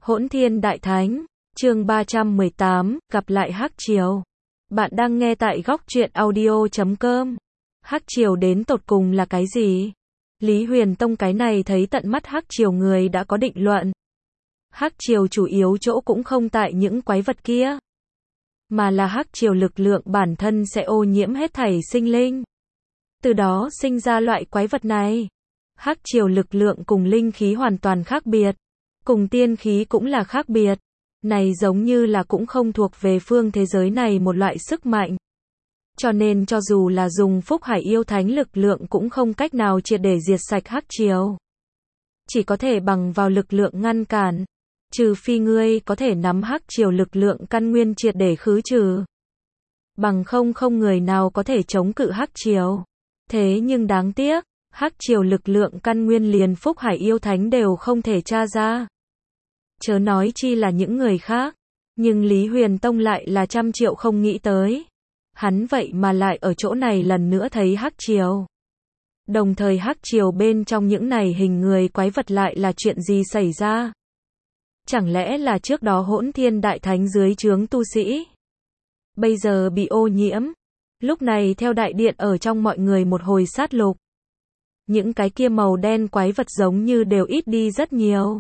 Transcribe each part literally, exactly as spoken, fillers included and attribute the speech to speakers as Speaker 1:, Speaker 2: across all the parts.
Speaker 1: Hỗn Thiên Đại Thánh, chương ba trăm mười tám, gặp lại Hắc Triều. Bạn đang nghe tại góc truyện audio chấm com. Hắc Triều đến tột cùng là cái gì? Lý Huyền Tông cái này thấy tận mắt Hắc Triều người đã có định luận. Hắc Triều chủ yếu chỗ cũng không tại những quái vật kia, mà là Hắc Triều lực lượng bản thân sẽ ô nhiễm hết thảy sinh linh, từ đó sinh ra loại quái vật này. Hắc Triều lực lượng cùng linh khí hoàn toàn khác biệt, cùng tiên khí cũng là khác biệt. Này giống như là cũng không thuộc về phương thế giới này một loại sức mạnh. Cho nên cho dù là dùng Phúc Hải yêu thánh lực lượng cũng không cách nào triệt để diệt sạch Hắc Triều. Chỉ có thể bằng vào lực lượng ngăn cản. Trừ phi ngươi có thể nắm Hắc Triều lực lượng căn nguyên triệt để khứ trừ. Bằng không không người nào có thể chống cự Hắc Triều. Thế nhưng đáng tiếc, Hắc Triều lực lượng căn nguyên liền Phúc Hải yêu thánh đều không thể tra ra. Chớ nói chi là những người khác. Nhưng Lý Huyền Tông lại là trăm triệu không nghĩ tới. Hắn vậy mà lại ở chỗ này lần nữa thấy Hắc Triều. Đồng thời Hắc Triều bên trong những này hình người quái vật lại là chuyện gì xảy ra? Chẳng lẽ là trước đó Hỗn Thiên Đại Thánh dưới trướng tu sĩ bây giờ bị ô nhiễm? Lúc này theo đại điện ở trong mọi người một hồi sát lục. Những cái kia màu đen quái vật giống như đều ít đi rất nhiều.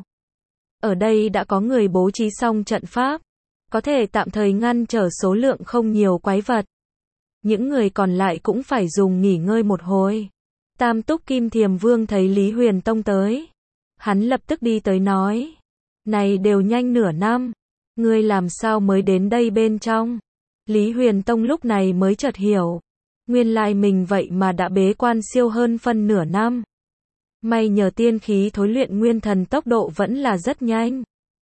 Speaker 1: Ở đây đã có người bố trí xong trận pháp, có thể tạm thời ngăn trở số lượng không nhiều quái vật. Những người còn lại cũng phải dùng nghỉ ngơi một hồi. Tam Túc Kim Thiềm Vương thấy Lý Huyền Tông tới, hắn lập tức đi tới nói: "Này đều nhanh nửa năm, ngươi làm sao mới đến đây bên trong?" Lý Huyền Tông lúc này mới chợt hiểu, nguyên lai mình vậy mà đã bế quan siêu hơn phân nửa năm. May nhờ tiên khí thối luyện nguyên thần tốc độ vẫn là rất nhanh.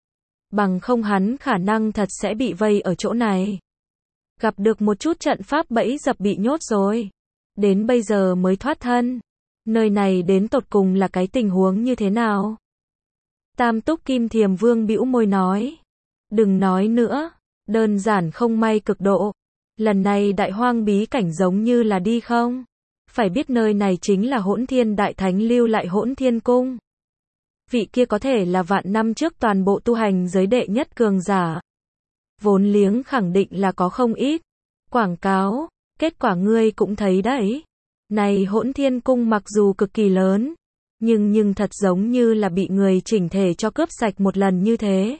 Speaker 1: Bằng không hắn khả năng thật sẽ bị vây ở chỗ này. Gặp được một chút trận pháp bẫy dập bị nhốt rồi. Đến bây giờ mới thoát thân. Nơi này đến tột cùng là cái tình huống như thế nào? Tam Túc Kim Thiềm Vương bĩu môi nói: "Đừng nói nữa, đơn giản không may cực độ. Lần này đại hoang bí cảnh giống như là đi không? Phải biết nơi này chính là Hỗn Thiên Đại Thánh lưu lại Hỗn Thiên Cung. Vị kia có thể là vạn năm trước toàn bộ tu hành giới đệ nhất cường giả. Vốn liếng khẳng định là có không ít. Quảng cáo, kết quả ngươi cũng thấy đấy. Này Hỗn Thiên Cung mặc dù cực kỳ lớn, nhưng nhưng thật giống như là bị người chỉnh thể cho cướp sạch một lần như thế.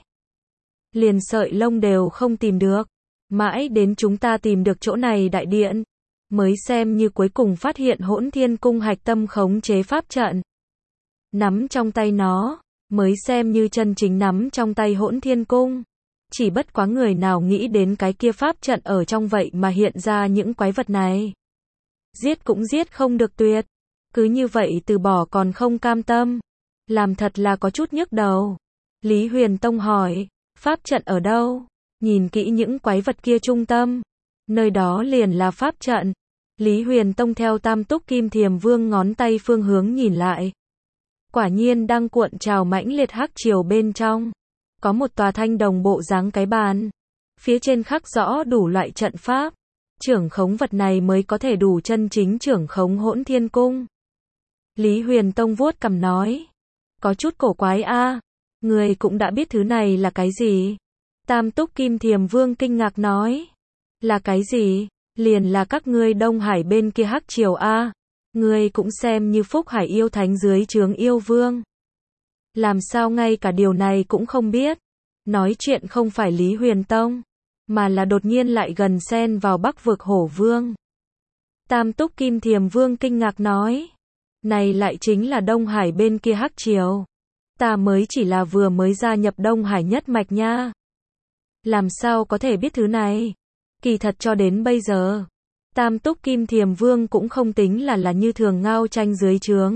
Speaker 1: Liền sợi lông đều không tìm được. Mãi đến chúng ta tìm được chỗ này đại điện, mới xem như cuối cùng phát hiện Hỗn Thiên Cung hạch tâm khống chế pháp trận. Nắm trong tay nó, mới xem như chân chính nắm trong tay Hỗn Thiên Cung. Chỉ bất quá người nào nghĩ đến cái kia pháp trận ở trong vậy mà hiện ra những quái vật này. Giết cũng giết không được tuyệt. Cứ như vậy từ bỏ còn không cam tâm. Làm thật là có chút nhức đầu." Lý Huyền Tông hỏi: "Pháp trận ở đâu?" Nhìn kỹ những quái vật kia trung tâm. Nơi đó liền là pháp trận. Lý Huyền Tông theo Tam Túc Kim Thiềm Vương ngón tay phương hướng nhìn lại. Quả nhiên đang cuộn trào mãnh liệt Hắc Triều bên trong. Có một tòa thanh đồng bộ dáng cái bàn. Phía trên khắc rõ đủ loại trận pháp. Trưởng khống vật này mới có thể đủ chân chính trưởng khống Hỗn Thiên Cung. Lý Huyền Tông vuốt cằm nói: "Có chút cổ quái a, người cũng đã biết thứ này là cái gì?" Tam Túc Kim Thiềm Vương kinh ngạc nói: "Là cái gì?" "Liền là các ngươi Đông Hải bên kia Hắc Triều a. Ngươi cũng xem như Phúc Hải yêu thánh dưới trướng yêu vương. Làm sao ngay cả điều này cũng không biết?" Nói chuyện không phải Lý Huyền Tông, mà là đột nhiên lại gần xen vào Bắc vực Hổ Vương. Tam Túc Kim Thiềm Vương kinh ngạc nói: "Này lại chính là Đông Hải bên kia Hắc Triều. Ta mới chỉ là vừa mới gia nhập Đông Hải nhất mạch nha. Làm sao có thể biết thứ này?" Kỳ thật cho đến bây giờ, Tam Túc Kim Thiềm Vương cũng không tính là là như thường Ngao Tranh dưới trướng.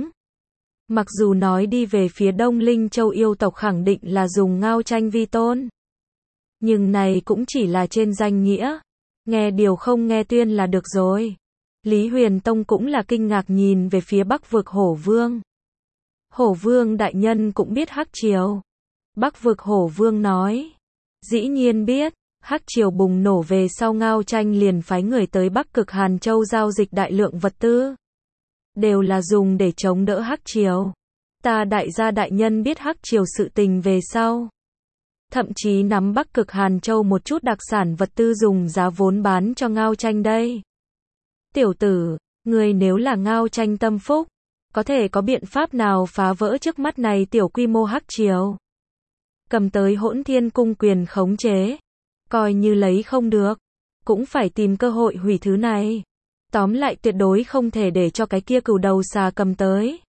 Speaker 1: Mặc dù nói đi về phía Đông Linh Châu yêu tộc khẳng định là dùng Ngao Tranh vi tôn. Nhưng này cũng chỉ là trên danh nghĩa. Nghe điều không nghe tuyên là được rồi. Lý Huyền Tông cũng là kinh ngạc nhìn về phía Bắc vực Hổ Vương. "Hổ Vương đại nhân cũng biết Hắc Triều?" Bắc vực Hổ Vương nói: "Dĩ nhiên biết. Hắc Triều bùng nổ về sau Ngao Tranh liền phái người tới Bắc Cực Hàn Châu giao dịch đại lượng vật tư. Đều là dùng để chống đỡ Hắc Triều. Ta đại gia đại nhân biết Hắc Triều sự tình về sau. thậm chí nắm Bắc Cực Hàn Châu một chút đặc sản vật tư dùng giá vốn bán cho Ngao Tranh đây. Tiểu tử, ngươi nếu là Ngao Tranh tâm phúc, có thể có biện pháp nào phá vỡ trước mắt này tiểu quy mô hắc triều? Cầm tới Hỗn Thiên Cung quyền khống chế, coi như lấy không được, cũng phải tìm cơ hội hủy thứ này. Tóm lại tuyệt đối không thể để cho cái kia cừu đầu xà cầm tới.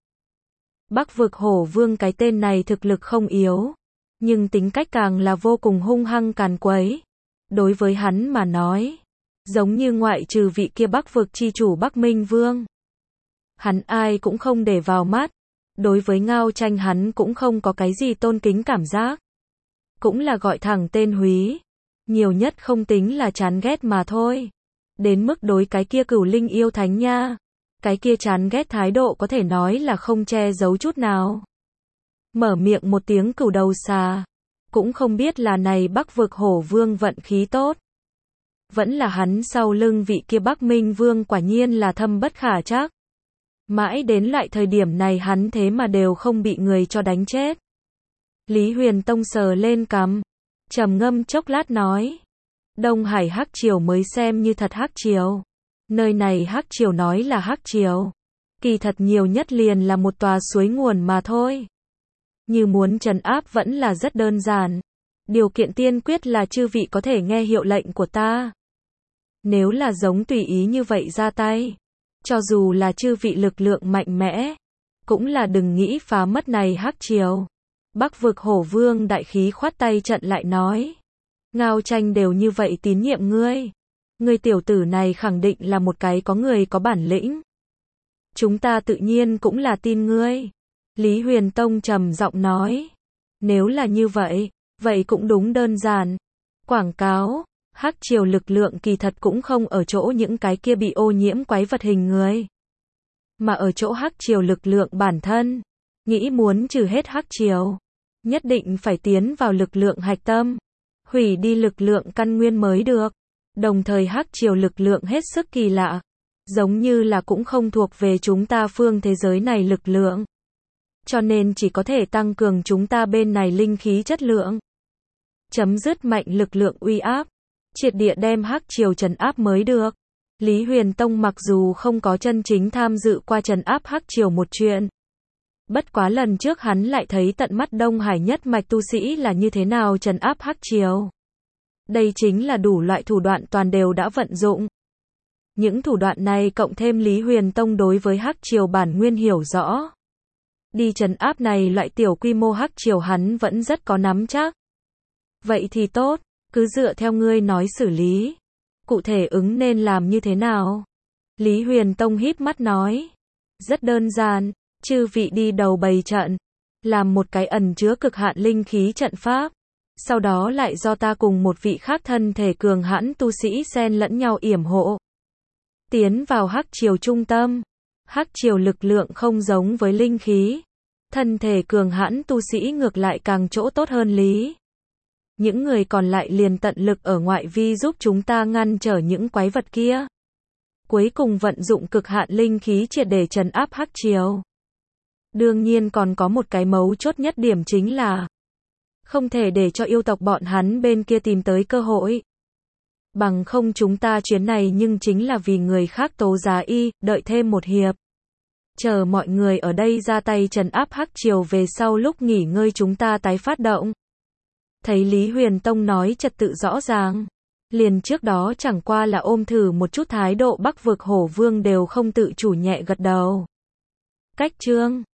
Speaker 1: Bắc vực hổ vương cái tên này thực lực không yếu, nhưng tính cách càng là vô cùng hung hăng càn quấy. Đối với hắn mà nói, giống như ngoại trừ vị kia Bắc vực chi chủ Bắc Minh Vương, hắn ai cũng không để vào mắt. Đối với Ngao Tranh hắn cũng không có cái gì tôn kính cảm giác, cũng là gọi thẳng tên húy, nhiều nhất không tính là chán ghét mà thôi. Đến mức đối cái kia cửu linh yêu thánh nha, cái kia chán ghét thái độ có thể nói là không che giấu chút nào. Mở miệng một tiếng cửu đầu xà, cũng không biết là này Bắc vực hổ vương vận khí tốt, vẫn là hắn sau lưng vị kia Bắc Minh Vương quả nhiên là thâm bất khả trắc. Mãi đến lại thời điểm này hắn thế mà đều không bị người cho đánh chết. Lý Huyền Tông sờ lên cằm, trầm ngâm chốc lát nói, Đông Hải hắc triều mới xem như thật hắc triều. Nơi này hắc triều nói là hắc triều, kỳ thật nhiều nhất liền là một tòa suối nguồn mà thôi. Như muốn trấn áp vẫn là rất đơn giản. Điều kiện tiên quyết là chư vị có thể nghe hiệu lệnh của ta. Nếu là giống tùy ý như vậy ra tay, cho dù là chư vị lực lượng mạnh mẽ, cũng là đừng nghĩ phá mất này hắc triều. Bắc vực hổ vương đại khí khoát tay trận lại nói, Ngao Tranh đều như vậy tín nhiệm ngươi, ngươi tiểu tử này khẳng định là một cái có người có bản lĩnh. Chúng ta tự nhiên cũng là tin ngươi. Lý Huyền Tông trầm giọng nói, nếu là như vậy, vậy cũng đúng đơn giản. Quảng cáo, hắc triều lực lượng kỳ thật cũng không ở chỗ những cái kia bị ô nhiễm quái vật hình người, mà ở chỗ hắc triều lực lượng bản thân. Nghĩ muốn trừ hết hắc triều, nhất định phải tiến vào lực lượng hạch tâm, hủy đi lực lượng căn nguyên mới được. Đồng thời hắc triều lực lượng hết sức kỳ lạ, giống như là cũng không thuộc về chúng ta phương thế giới này lực lượng, cho nên chỉ có thể tăng cường chúng ta bên này linh khí chất lượng, chấm dứt mạnh lực lượng uy áp, triệt địa đem hắc triều trấn áp mới được. Lý Huyền Tông mặc dù không có chân chính tham dự qua trấn áp hắc triều một chuyện, bất quá lần trước hắn lại thấy tận mắt Đông Hải nhất mạch tu sĩ là như thế nào trấn áp hắc triều. Đây chính là đủ loại thủ đoạn toàn đều đã vận dụng. Những thủ đoạn này cộng thêm Lý Huyền Tông đối với hắc triều bản nguyên hiểu rõ, đi trấn áp này loại tiểu quy mô hắc triều hắn vẫn rất có nắm chắc. Vậy thì tốt, cứ dựa theo ngươi nói xử lý. Cụ thể ứng nên làm như thế nào? Lý Huyền Tông híp mắt nói, rất đơn giản, chư vị đi đầu bày trận, làm một cái ẩn chứa cực hạn linh khí trận pháp, sau đó lại do ta cùng một vị khác thân thể cường hãn tu sĩ xen lẫn nhau yểm hộ, tiến vào hắc triều trung tâm. Hắc triều lực lượng không giống với linh khí, thân thể cường hãn tu sĩ ngược lại càng chỗ tốt hơn lý. Những người còn lại liền tận lực ở ngoại vi giúp chúng ta ngăn trở những quái vật kia, cuối cùng vận dụng cực hạn linh khí triệt để trấn áp hắc triều. Đương nhiên còn có một cái mấu chốt nhất điểm chính là không thể để cho yêu tộc bọn hắn bên kia tìm tới cơ hội. Bằng không chúng ta chuyến này nhưng chính là vì người khác tố giá y, đợi thêm một hiệp. Chờ mọi người ở đây ra tay trấn áp hắc triều về sau lúc nghỉ ngơi chúng ta tái phát động. Thấy Lý Huyền Tông nói trật tự rõ ràng, liền trước đó chẳng qua là ôm thử một chút thái độ Bắc vực hổ vương đều không tự chủ nhẹ gật đầu. Cách chương